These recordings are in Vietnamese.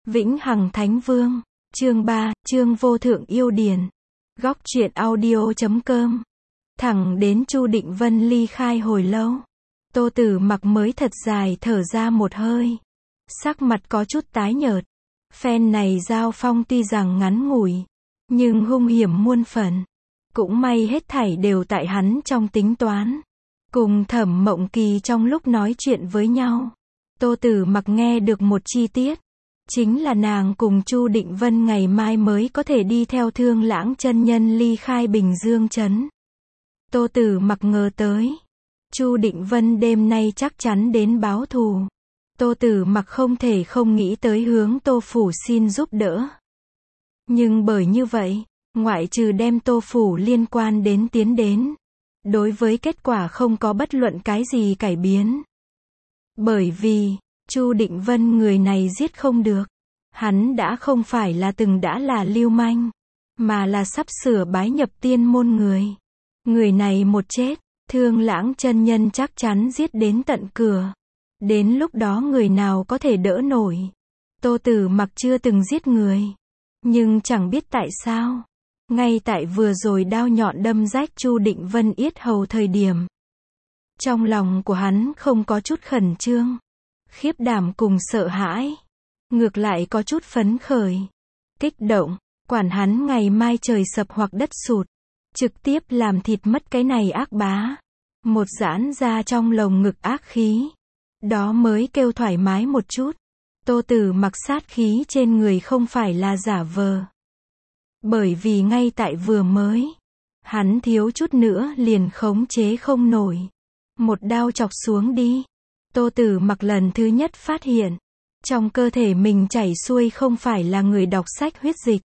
Vĩnh Hằng Thánh Vương, chương 3, chương vô thượng yêu điển. Góc truyện audio.com. Thẳng đến Chu Định Vân ly khai hồi lâu, Tô Tử Mặc mới thật dài thở ra một hơi. Sắc mặt có chút tái nhợt. Phen này giao phong tuy rằng ngắn ngủi, nhưng hung hiểm muôn phần. Cũng may hết thảy đều tại hắn trong tính toán. Cùng Thẩm Mộng Kỳ trong lúc nói chuyện với nhau, Tô Tử Mặc nghe được một chi tiết. Chính là nàng cùng Chu Định Vân ngày mai mới có thể đi theo Thương Lãng chân nhân ly khai Bình Dương trấn. Tô Tử Mặc ngờ tới, Chu Định Vân đêm nay chắc chắn đến báo thù. Tô Tử Mặc không thể không nghĩ tới hướng Tô Phủ xin giúp đỡ. Nhưng bởi như vậy, ngoại trừ đem Tô Phủ liên quan đến tiến đến, đối với kết quả không có bất luận cái gì cải biến. Bởi vì Chu Định Vân người này giết không được. Hắn đã không phải là từng đã là lưu manh, mà là sắp sửa bái nhập tiên môn người. Người này một chết, Thương Lãng chân nhân chắc chắn giết đến tận cửa. Đến lúc đó người nào có thể đỡ nổi. Tô Tử Mặc chưa từng giết người, nhưng chẳng biết tại sao, ngay tại vừa rồi đao nhọn đâm rách Chu Định Vân yết hầu thời điểm, trong lòng của hắn không có chút khẩn trương, khiếp đảm cùng sợ hãi, ngược lại có chút phấn khởi, kích động, quản hắn ngày mai trời sập hoặc đất sụt, trực tiếp làm thịt mất cái này ác bá. Một giãn ra trong lồng ngực ác khí, đó mới kêu thoải mái một chút. Tô Tử Mặc sát khí trên người không phải là giả vờ. Bởi vì ngay tại vừa mới, hắn thiếu chút nữa liền khống chế không nổi. Một đao chọc xuống đi. Tô Tử Mặc lần thứ nhất phát hiện, trong cơ thể mình chảy xuôi không phải là người đọc sách huyết dịch.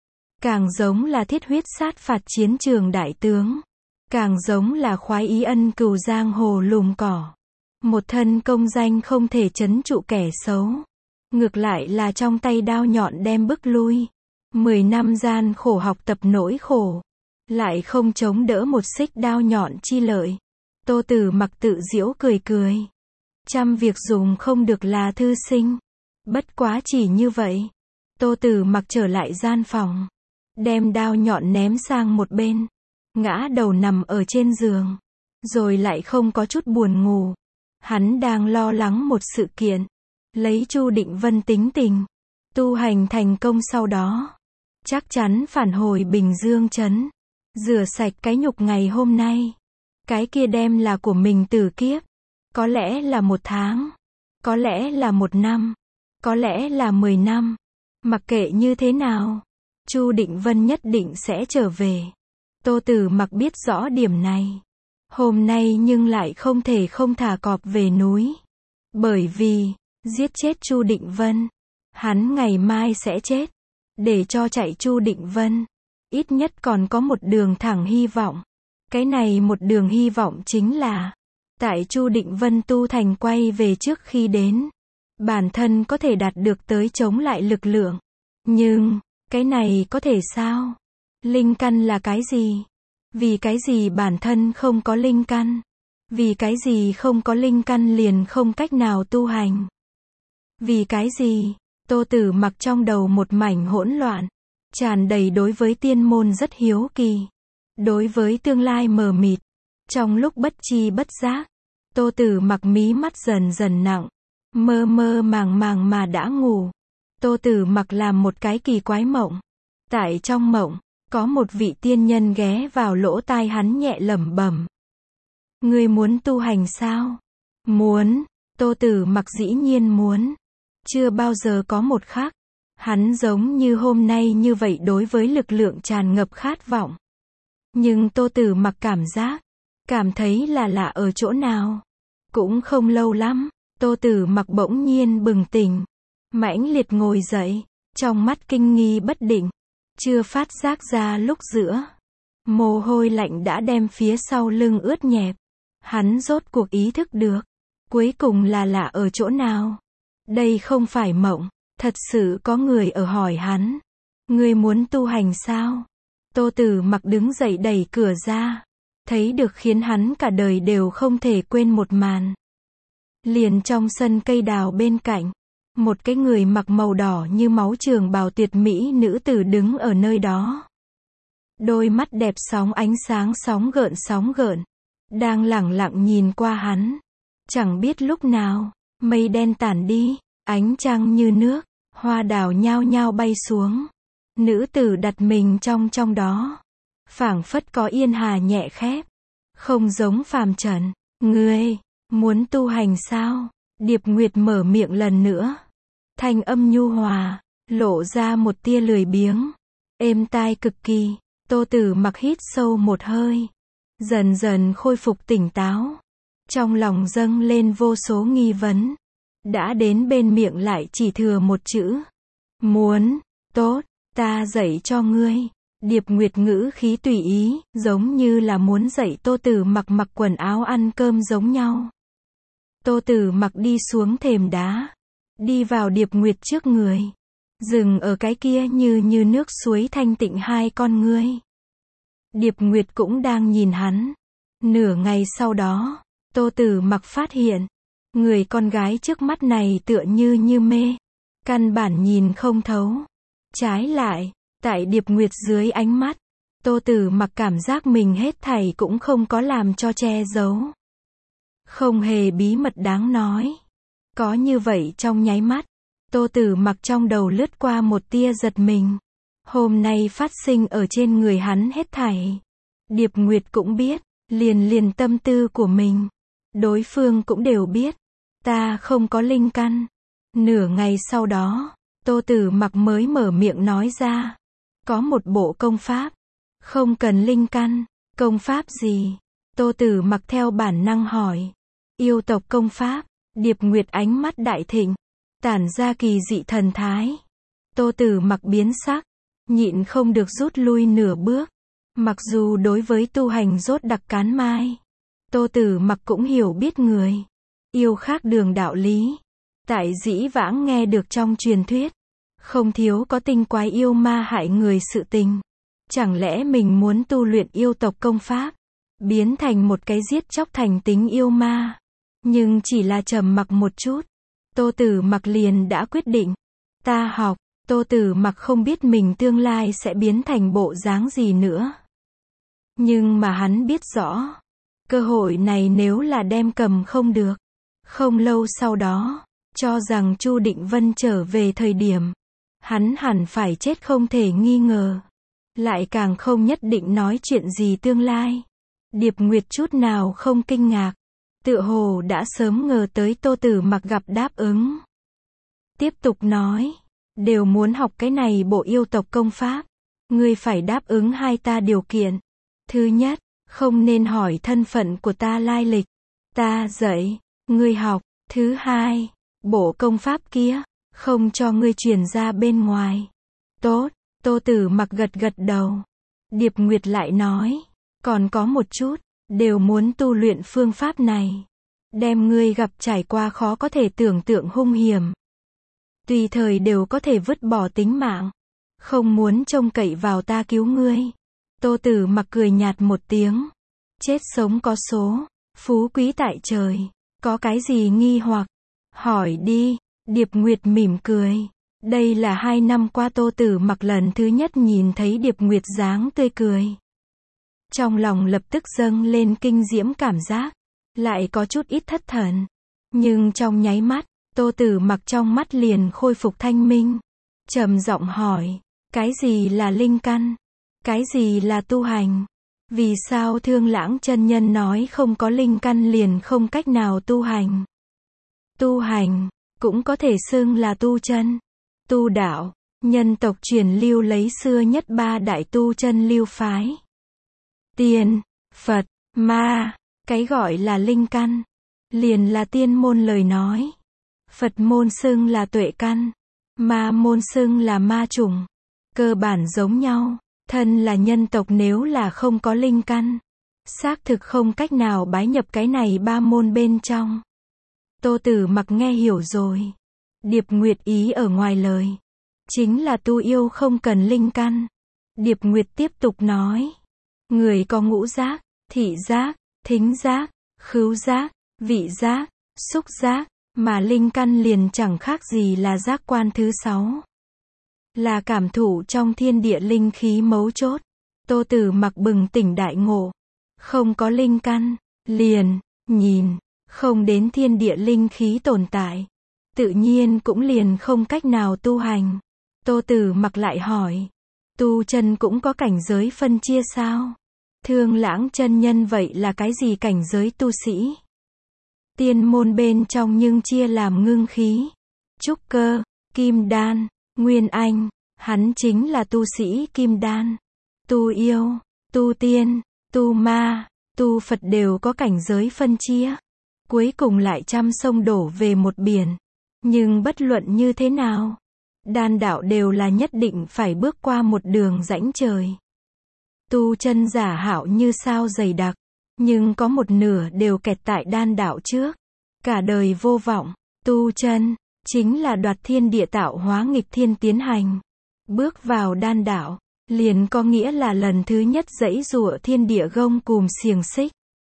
Càng giống là thiết huyết sát phạt chiến trường đại tướng. Càng giống là khoái ý ân cừu giang hồ lùm cỏ. Một thân công danh không thể trấn trụ kẻ xấu. Ngược lại là trong tay đao nhọn đem bức lui. 10 năm gian khổ học tập nỗi khổ. Lại không chống đỡ một xích đao nhọn chi lợi. Tô Tử Mặc tự giễu cười cười. Trăm việc dùng không được là thư sinh. Bất quá chỉ như vậy. Tô Tử Mặc trở lại gian phòng. Đem đao nhọn ném sang một bên. Ngã đầu nằm ở trên giường. Rồi lại không có chút buồn ngủ. Hắn đang lo lắng một sự kiện. Lấy Chu Định Vân tính tình. Tu hành thành công sau đó. Chắc chắn phản hồi Bình Dương trấn. Rửa sạch cái nhục ngày hôm nay. Cái kia đem là của mình từ kiếp. Có lẽ là 1 tháng. Có lẽ là 1 năm. Có lẽ là 10 năm. Mặc kệ như thế nào, Chu Định Vân nhất định sẽ trở về. Tô Tử Mặc biết rõ điểm này. Hôm nay nhưng lại không thể không thả cọp về núi. Bởi vì, giết chết Chu Định Vân, hắn ngày mai sẽ chết. Để cho chạy Chu Định Vân, ít nhất còn có một đường thẳng hy vọng. Cái này một đường hy vọng chính là, tại Chu Định Vân tu thành quay về trước khi đến, bản thân có thể đạt được tới chống lại lực lượng. Nhưng, cái này có thể sao? Linh căn là cái gì? Vì cái gì bản thân không có linh căn? Vì cái gì không có linh căn liền không cách nào tu hành? Vì cái gì? Tô Tử Mặc trong đầu một mảnh hỗn loạn, tràn đầy đối với tiên môn rất hiếu kỳ, đối với tương lai mờ mịt. Trong lúc bất chi bất giác, Tô Tử Mặc mí mắt dần dần nặng, mơ mơ màng màng mà đã ngủ. Tô Tử Mặc làm một cái kỳ quái mộng. Tại trong mộng, có một vị tiên nhân ghé vào lỗ tai hắn nhẹ lẩm bẩm. Ngươi muốn tu hành sao? Muốn. Tô Tử Mặc dĩ nhiên muốn. Chưa bao giờ có một khắc, hắn giống như hôm nay như vậy đối với lực lượng tràn ngập khát vọng. Nhưng Tô Tử Mặc cảm thấy là lạ ở chỗ nào. Cũng không lâu lắm, Tô Tử Mặc bỗng nhiên bừng tỉnh. Mãnh liệt ngồi dậy, trong mắt kinh nghi bất định. Chưa phát giác ra lúc giữa, mồ hôi lạnh đã đem phía sau lưng ướt nhẹp. Hắn rốt cuộc ý thức được, cuối cùng là lạ ở chỗ nào. Đây không phải mộng, thật sự có người ở hỏi hắn. Ngươi muốn tu hành sao? Tô Tử Mặc đứng dậy đẩy cửa ra, thấy được khiến hắn cả đời đều không thể quên một màn. Liền trong sân cây đào bên cạnh, Một cái người mặc màu đỏ như máu trường bào tuyệt mỹ nữ tử đứng ở nơi đó. Đôi mắt đẹp sóng ánh sáng sóng gợn. Đang lẳng lặng nhìn qua hắn. Chẳng biết lúc nào, mây đen tản đi, ánh trăng như nước, hoa đào nhao nhao bay xuống. Nữ tử đặt mình trong đó. Phảng phất có yên hà nhẹ khép. Không giống phàm trần. Ngươi, muốn tu hành sao? Điệp Nguyệt mở miệng lần nữa. Thanh âm nhu hòa, lộ ra một tia lười biếng. Êm tai cực kỳ. Tô Tử Mặc hít sâu một hơi. Dần dần khôi phục tỉnh táo. Trong lòng dâng lên vô số nghi vấn. Đã đến bên miệng lại chỉ thừa một chữ. Muốn, tốt, ta dạy cho ngươi. Điệp Nguyệt ngữ khí tùy ý, giống như là muốn dạy Tô Tử Mặc mặc quần áo ăn cơm giống nhau. Tô Tử Mặc đi xuống thềm đá. Đi vào Điệp Nguyệt trước người. Dừng ở cái kia như nước suối thanh tịnh hai con ngươi. Điệp Nguyệt cũng đang nhìn hắn. Nửa ngày sau đó, Tô Tử Mặc phát hiện. Người con gái trước mắt này tựa như mê. Căn bản nhìn không thấu. Trái lại, tại Điệp Nguyệt dưới ánh mắt, Tô Tử Mặc cảm giác mình hết thảy cũng không có làm cho che giấu. Không hề bí mật đáng nói. Có như vậy trong nháy mắt, Tô Tử Mặc trong đầu lướt qua một tia giật mình. Hôm nay phát sinh ở trên người hắn hết thảy. Điệp Nguyệt cũng biết, liền tâm tư của mình. Đối phương cũng đều biết. Ta không có linh căn. Nửa ngày sau đó, Tô Tử Mặc mới mở miệng nói ra. Có một bộ công pháp. Không cần linh căn. Công pháp gì? Tô Tử Mặc theo bản năng hỏi. Yêu tộc công pháp. Điệp Nguyệt ánh mắt đại thịnh. Tản ra kỳ dị thần thái. Tô Tử Mặc biến sắc. Nhịn không được rút lui nửa bước. Mặc dù đối với tu hành rốt đặc cán mai. Tô Tử Mặc cũng hiểu biết người. Yêu khác đường đạo lý. Tại dĩ vãng nghe được trong truyền thuyết. Không thiếu có tinh quái yêu ma hại người sự tình. Chẳng lẽ mình muốn tu luyện yêu tộc công pháp. Biến thành một cái giết chóc thành tính yêu ma. Nhưng chỉ là trầm mặc một chút. Tô Tử Mặc liền đã quyết định. Ta học. Tô Tử Mặc không biết mình tương lai sẽ biến thành bộ dáng gì nữa. Nhưng mà hắn biết rõ. Cơ hội này nếu là đem cầm không được. Không lâu sau đó, cho rằng Chu Định Vân trở về thời điểm. Hắn hẳn phải chết không thể nghi ngờ. Lại càng không nhất định nói chuyện gì tương lai. Điệp Nguyệt chút nào không kinh ngạc. Tựa hồ đã sớm ngờ tới Tô Tử Mặc gặp đáp ứng. Tiếp tục nói. Đều muốn học cái này bộ yêu tộc công pháp. Ngươi phải đáp ứng hai ta điều kiện. Thứ nhất, không nên hỏi thân phận của ta lai lịch. Ta dạy, ngươi học. Thứ hai, bộ công pháp kia, không cho ngươi truyền ra bên ngoài. Tốt, Tô Tử Mặc gật đầu. Điệp Nguyệt lại nói, còn có một chút, đều muốn tu luyện phương pháp này. Đem ngươi gặp trải qua khó có thể tưởng tượng hung hiểm. Tùy thời đều có thể vứt bỏ tính mạng. Không muốn trông cậy vào ta cứu ngươi. Tô Tử Mặc cười nhạt một tiếng. Chết sống có số, phú quý tại trời. Có cái gì nghi hoặc? Hỏi đi. Điệp Nguyệt mỉm cười. Đây là 2 năm qua Tô Tử Mặc lần thứ nhất nhìn thấy Điệp Nguyệt dáng tươi cười. Trong lòng lập tức dâng lên kinh diễm cảm giác. Lại có chút ít thất thần. Nhưng trong nháy mắt, Tô Tử Mặc trong mắt liền khôi phục thanh minh. Trầm giọng hỏi. Cái gì là linh căn? Cái gì là tu hành? Vì sao Thương Lãng chân nhân nói không có linh căn liền không cách nào tu hành? Tu hành, cũng có thể xưng là tu chân. Tu đạo, nhân tộc truyền lưu lấy xưa nhất 3 đại tu chân lưu phái. Tiên, Phật, Ma, cái gọi là linh căn, liền là tiên môn lời nói. Phật môn xưng là tuệ căn, Ma môn xưng là ma chủng. Cơ bản giống nhau, thân là nhân tộc nếu là không có linh căn, xác thực không cách nào bái nhập cái này 3 môn bên trong. Tô Tử Mặc nghe hiểu rồi. Điệp Nguyệt ý ở ngoài lời, chính là tu yêu không cần linh căn. Điệp Nguyệt tiếp tục nói. Người có ngũ giác, thị giác, thính giác, khứu giác, vị giác, xúc giác, Mà linh căn liền chẳng khác gì là giác quan thứ 6. Là cảm thụ trong thiên địa linh khí mấu chốt. Tô Tử Mặc bừng tỉnh đại ngộ. Không có linh căn, liền, nhìn, không đến thiên địa linh khí tồn tại. Tự nhiên cũng liền không cách nào tu hành. Tô Tử Mặc lại hỏi. Tu chân cũng có cảnh giới phân chia sao? Thương Lãng chân nhân vậy là cái gì cảnh giới tu sĩ? Tiên môn bên trong nhưng chia làm ngưng khí, trúc cơ, kim đan, nguyên anh. Hắn chính là tu sĩ kim đan. Tu yêu, tu tiên, tu ma, tu Phật đều có cảnh giới phân chia. Cuối cùng lại trăm sông đổ về một biển. Nhưng bất luận như thế nào, đan đạo đều là nhất định phải bước qua một đường rãnh trời. Tu chân giả hảo như sao dày đặc, nhưng có một nửa đều kẹt tại đan đạo trước. Cả đời vô vọng. Tu chân chính là đoạt thiên địa tạo hóa nghịch thiên tiến hành. Bước vào đan đạo, liền có nghĩa là lần thứ nhất giãy giụa thiên địa gông cùm xiềng xích.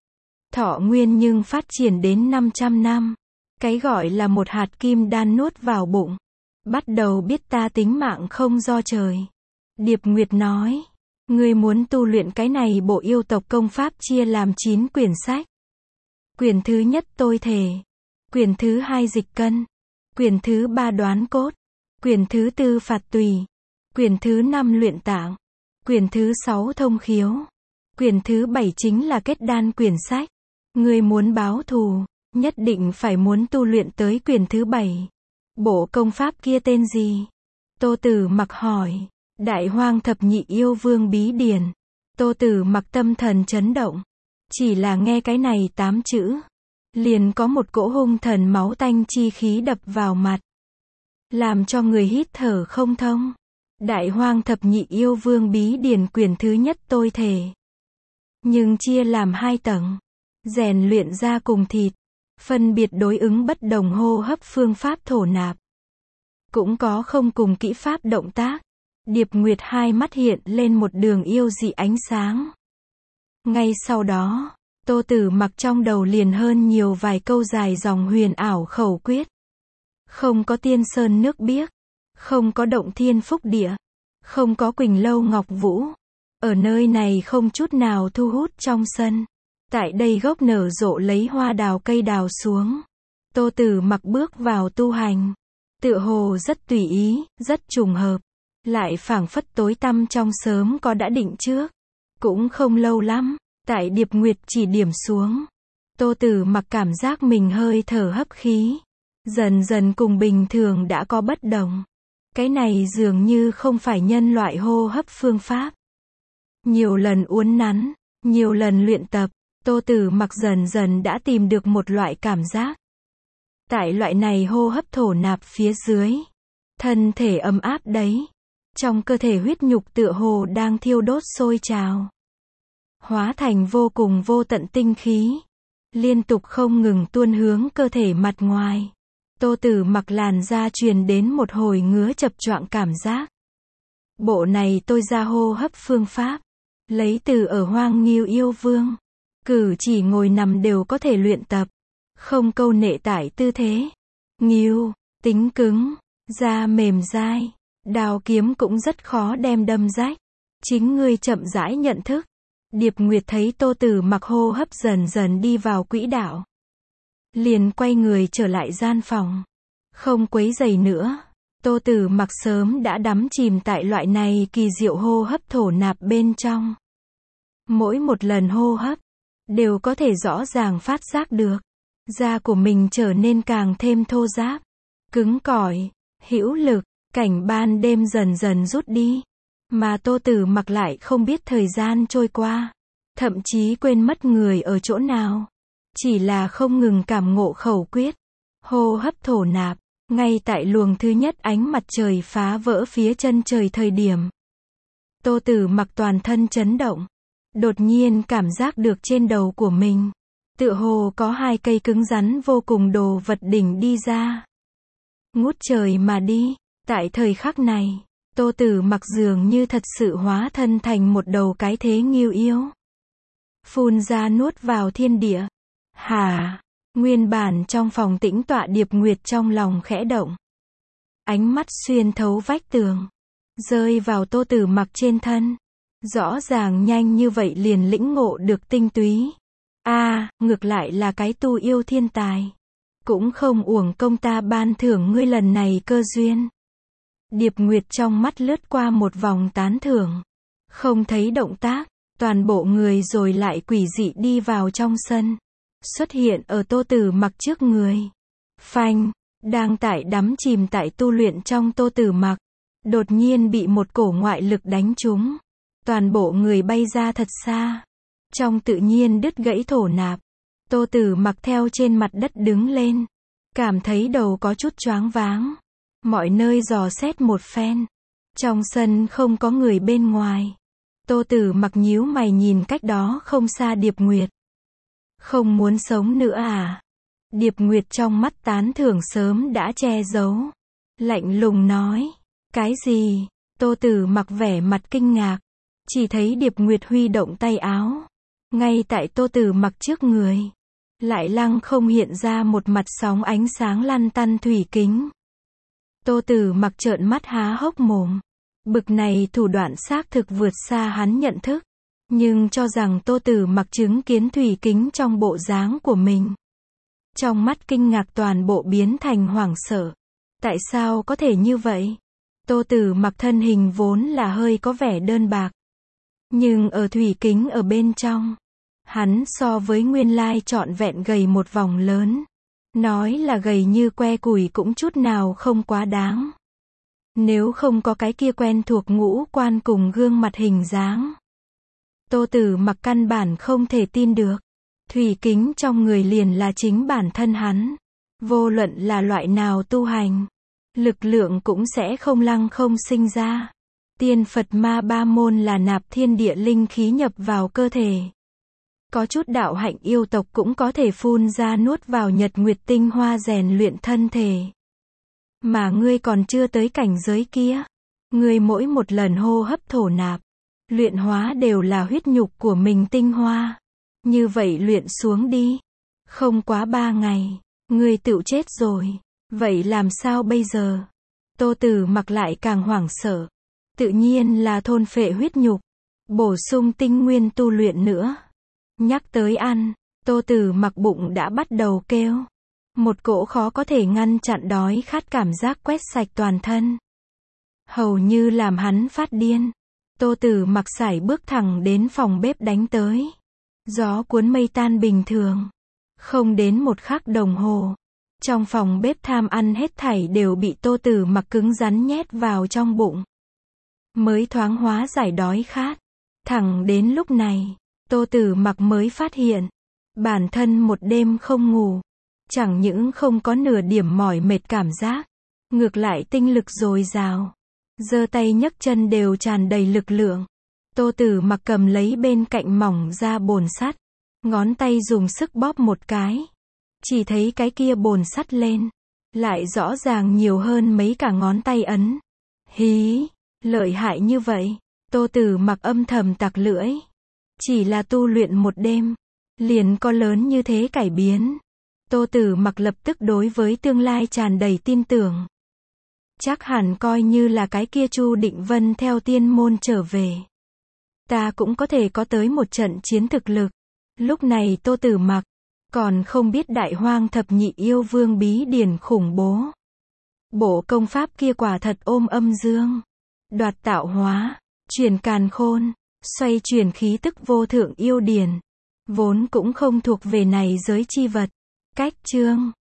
Thọ nguyên nhưng phát triển đến 500 năm. Cái gọi là một hạt kim đan nuốt vào bụng. Bắt đầu biết ta tính mạng không do trời. Điệp Nguyệt nói, ngươi muốn tu luyện cái này bộ yêu tộc công pháp chia làm 9 quyển sách. Quyển thứ nhất tôi thể. Quyển thứ 2 dịch cân. Quyển thứ 3 đoán cốt. Quyển thứ 4 phạt tùy. Quyển thứ 5 luyện tạng. Quyển thứ 6 thông khiếu. Quyển thứ 7 chính là kết đan quyển sách. Ngươi muốn báo thù, nhất định phải muốn tu luyện tới quyển thứ 7. Bộ công pháp kia tên gì? Tô Tử Mặc hỏi. Đại Hoang Thập Nhị Yêu Vương Bí Điển. Tô Tử Mặc tâm thần chấn động. Chỉ là nghe cái này 8 chữ, liền có một cỗ hung thần máu tanh chi khí đập vào mặt, làm cho người hít thở không thông. Đại Hoang Thập Nhị Yêu Vương Bí Điển quyển thứ nhất tôi thể, nhưng chia làm 2 tầng, rèn luyện da cùng thịt, phân biệt đối ứng bất đồng hô hấp phương pháp thổ nạp, cũng có không cùng kỹ pháp động tác. Điệp Nguyệt hai mắt hiện lên một đường yêu dị ánh sáng. Ngay sau đó, Tô Tử Mặc trong đầu liền hơn nhiều vài câu dài dòng huyền ảo khẩu quyết. Không có tiên sơn nước biếc, không có động thiên phúc địa, không có Quỳnh Lâu Ngọc Vũ. Ở nơi này không chút nào thu hút trong sân. Tại đây gốc nở rộ lấy hoa đào cây đào xuống. Tô Tử Mặc bước vào tu hành. Tựa hồ rất tùy ý, rất trùng hợp. Lại phảng phất tối tăm trong sớm có đã định trước. Cũng không lâu lắm, tại Điệp Nguyệt chỉ điểm xuống, Tô Tử Mặc cảm giác mình hơi thở hấp khí. Dần dần cùng bình thường đã có bất đồng. Cái này dường như không phải nhân loại hô hấp phương pháp. Nhiều lần uốn nắn, nhiều lần luyện tập, Tô Tử Mặc dần dần đã tìm được một loại cảm giác. Tại loại này hô hấp thổ nạp phía dưới, thân thể ấm áp đấy. Trong cơ thể huyết nhục tựa hồ đang thiêu đốt sôi trào, hóa thành vô cùng vô tận tinh khí, liên tục không ngừng tuôn hướng cơ thể mặt ngoài. Tô Tử Mặc làn da truyền đến một hồi ngứa chập choạng cảm giác. Bộ này tôi ra hô hấp phương pháp, lấy từ ở Hoang Nghiêu Yêu Vương. Cử chỉ ngồi nằm đều có thể luyện tập, không câu nệ tại tư thế. Nghiêu, tính cứng, da mềm dai, đao kiếm cũng rất khó đem đâm rách. Chính ngươi chậm rãi nhận thức. Điệp Nguyệt thấy Tô Tử Mặc hô hấp dần dần đi vào quỹ đạo, liền quay người trở lại gian phòng, không quấy rầy nữa. Tô Tử Mặc sớm đã đắm chìm tại loại này kỳ diệu hô hấp thổ nạp bên trong. Mỗi một lần hô hấp, đều có thể rõ ràng phát giác được, da của mình trở nên càng thêm thô ráp, cứng cỏi, hữu lực, cảnh ban đêm dần dần rút đi. Mà Tô Tử Mặc lại không biết thời gian trôi qua, thậm chí quên mất người ở chỗ nào. Chỉ là không ngừng cảm ngộ khẩu quyết, hô hấp thổ nạp, ngay tại luồng thứ nhất ánh mặt trời phá vỡ phía chân trời thời điểm. Tô Tử Mặc toàn thân chấn động, đột nhiên cảm giác được trên đầu của mình, tựa hồ có 2 cây cứng rắn vô cùng đồ vật đỉnh đi ra. Ngút trời mà đi, tại thời khắc này, Tô Tử Mặc dường như thật sự hóa thân thành một đầu cái thế nghiêu yêu. Phun ra nuốt vào thiên địa. Hả? Nguyên bản trong phòng tĩnh tọa Điệp Nguyệt trong lòng khẽ động. Ánh mắt xuyên thấu vách tường, rơi vào Tô Tử Mặc trên thân. Rõ ràng nhanh như vậy liền lĩnh ngộ được tinh túy. Ngược lại là cái tu yêu thiên tài. Cũng không uổng công ta ban thưởng ngươi lần này cơ duyên. Điệp Nguyệt trong mắt lướt qua một vòng tán thưởng. Không thấy động tác, toàn bộ người rồi lại quỷ dị đi vào trong sân. Xuất hiện ở Tô Tử Mặc trước người. Phanh, đang đắm chìm tại tu luyện trong Tô Tử Mặc. Đột nhiên bị một cổ ngoại lực đánh trúng. Toàn bộ người bay ra thật xa. Trong tự nhiên đứt gãy thổ nạp. Tô Tử Mặc theo trên mặt đất đứng lên. Cảm thấy đầu có chút choáng váng. Mọi nơi dò xét một phen. Trong sân không có người bên ngoài. Tô Tử Mặc nhíu mày nhìn cách đó không xa Điệp Nguyệt. Không muốn sống nữa à? Điệp Nguyệt trong mắt tán thưởng sớm đã che giấu. Lạnh lùng nói. Cái gì? Tô Tử Mặc vẻ mặt kinh ngạc. Chỉ thấy Điệp Nguyệt huy động tay áo. Ngay tại Tô Tử Mặc trước người. Lại lăng không hiện ra một mặt sóng ánh sáng lăn tăn thủy kính. Tô Tử Mặc trợn mắt há hốc mồm. Bực này thủ đoạn xác thực vượt xa hắn nhận thức. Nhưng cho rằng Tô Tử Mặc chứng kiến thủy kính trong bộ dáng của mình. Trong mắt kinh ngạc toàn bộ biến thành hoảng sợ. Tại sao có thể như vậy? Tô Tử Mặc thân hình vốn là hơi có vẻ đơn bạc. Nhưng ở thủy kính ở bên trong, hắn so với nguyên lai trọn vẹn gầy một vòng lớn. Nói là gầy như que củi cũng chút nào không quá đáng. Nếu không có cái kia quen thuộc ngũ quan cùng gương mặt hình dáng. Tô Tử Mặc căn bản không thể tin được. Thủy kính trong người liền là chính bản thân hắn. Vô luận là loại nào tu hành, lực lượng cũng sẽ không lăng không sinh ra. Tiên Phật ma ba môn là nạp thiên địa linh khí nhập vào cơ thể. Có chút đạo hạnh yêu tộc cũng có thể phun ra nuốt vào nhật nguyệt tinh hoa rèn luyện thân thể. Mà ngươi còn chưa tới cảnh giới kia. Ngươi mỗi một lần hô hấp thổ nạp, luyện hóa đều là huyết nhục của mình tinh hoa. Như vậy luyện xuống đi. Không quá 3 ngày, ngươi tựu chết rồi. Vậy làm sao bây giờ? Tô Tử Mặc lại càng hoảng sợ. Tự nhiên là thôn phệ huyết nhục, bổ sung tinh nguyên tu luyện nữa. Nhắc tới ăn, Tô Tử Mặc bụng đã bắt đầu kêu. Một cỗ khó có thể ngăn chặn đói khát cảm giác quét sạch toàn thân. Hầu như làm hắn phát điên. Tô Tử Mặc sải bước thẳng đến phòng bếp đánh tới. Gió cuốn mây tan bình thường. Không đến một khắc đồng hồ. Trong phòng bếp tham ăn hết thảy đều bị Tô Tử Mặc cứng rắn nhét vào trong bụng. Mới thoáng hóa giải đói khát. Thẳng đến lúc này, Tô Tử Mặc mới phát hiện. Bản thân một đêm không ngủ. Chẳng những không có nửa điểm mỏi mệt cảm giác. Ngược lại tinh lực dồi dào. Giơ tay nhấc chân đều tràn đầy lực lượng. Tô Tử Mặc cầm lấy bên cạnh mỏng ra bồn sắt. Ngón tay dùng sức bóp một cái. Chỉ thấy cái kia bồn sắt lên. Lại rõ ràng nhiều hơn mấy cả ngón tay ấn. Hí, lợi hại như vậy. Tô Tử Mặc âm thầm tặc lưỡi. Chỉ là tu luyện một đêm. Liền có lớn như thế cải biến. Tô Tử Mặc lập tức đối với tương lai tràn đầy tin tưởng. Chắc hẳn coi như là cái kia Chu Định Vân theo tiên môn trở về. Ta cũng có thể có tới một trận chiến thực lực. Lúc này Tô Tử Mặc còn không biết Đại Hoang thập nhị yêu vương bí điển khủng bố. Bộ công pháp kia quả thật ôm âm dương. Đoạt tạo hóa, chuyển càn khôn, xoay chuyển khí tức vô thượng yêu điển. Vốn cũng không thuộc về này giới chi vật. Cách chương